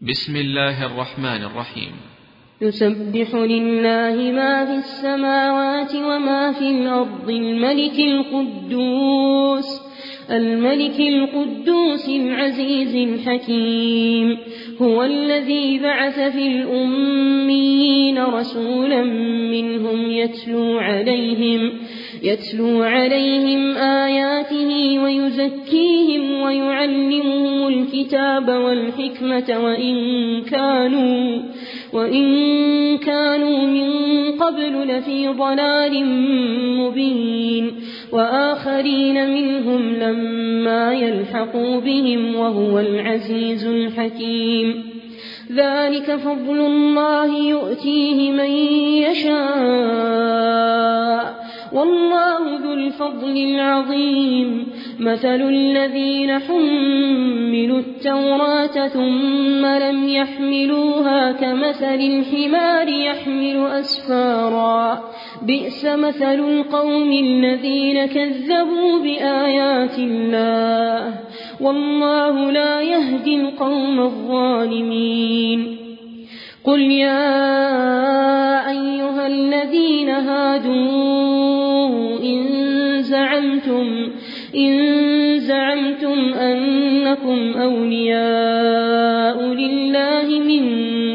بسم الله الرحمن الرحيم. يسبح لله ما في السماوات وما في الأرض الملك القدوس العزيز الحكيم. هو الذي بعث في الأميين رسولا منهم يتلو عليهم آياته ويزكيهم ويعلمهم الكتاب والحكمة وإن كانوا من قبل لفي ضلال مبين، وآخرين منهم لما يلحقوا بهم وهو العزيز الحكيم. ذلك فضل الله يؤتيه من يشاء والله ذو الفضل العظيم. مثل الذين حملوا التوراة ثم لم يحملوها كمثل الحمار يحمل أسفارا، بئس مثل القوم الذين كذبوا بآيات الله والله لا يهدي القوم الظالمين. قل يا أيها الذين هادوا إن زعمتم أنكم أولياء لله من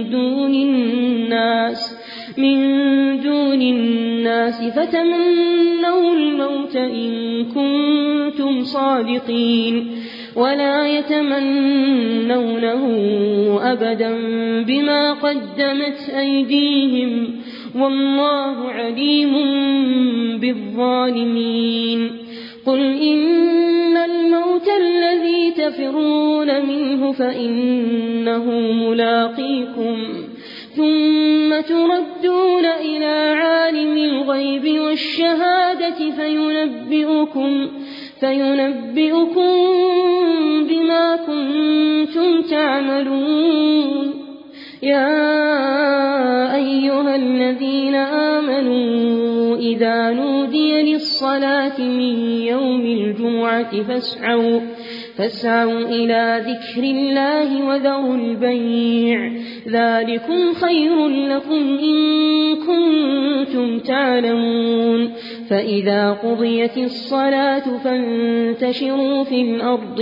دون الناس فتمنوا الموت إن كنتم صادقين، ولا يتمنونه أبدا بما قدمت أيديهم والله عليم بالظالمين. قل إن الموت الذي تفرون منه فإنه ملاقيكم، ثم تردون إلى عالم الغيب والشهادة فينبئكم بما كنتم تعملون. يا أيها الذين آمنوا إذا نودي للصلاة من يوم الجمعة فاسعوا إلى ذكر الله وذروا البيع، ذلكم خير لكم إن كنتم تعلمون. فإذا قضيت الصلاة فانتشروا في الأرض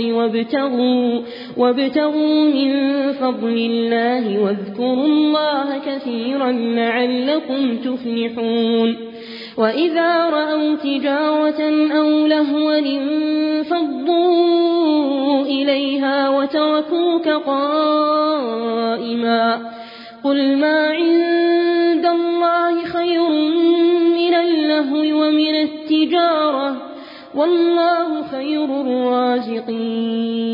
وابتغوا من فضل الله واذكروا الله كثيرا لعلكم تفلحون. وإذا رأوا تجارة أو لهوا انفضوا إليها وتركوك قائما. قل ما عند الله خير من اللهو ومن التجارة والله خير الرازقين.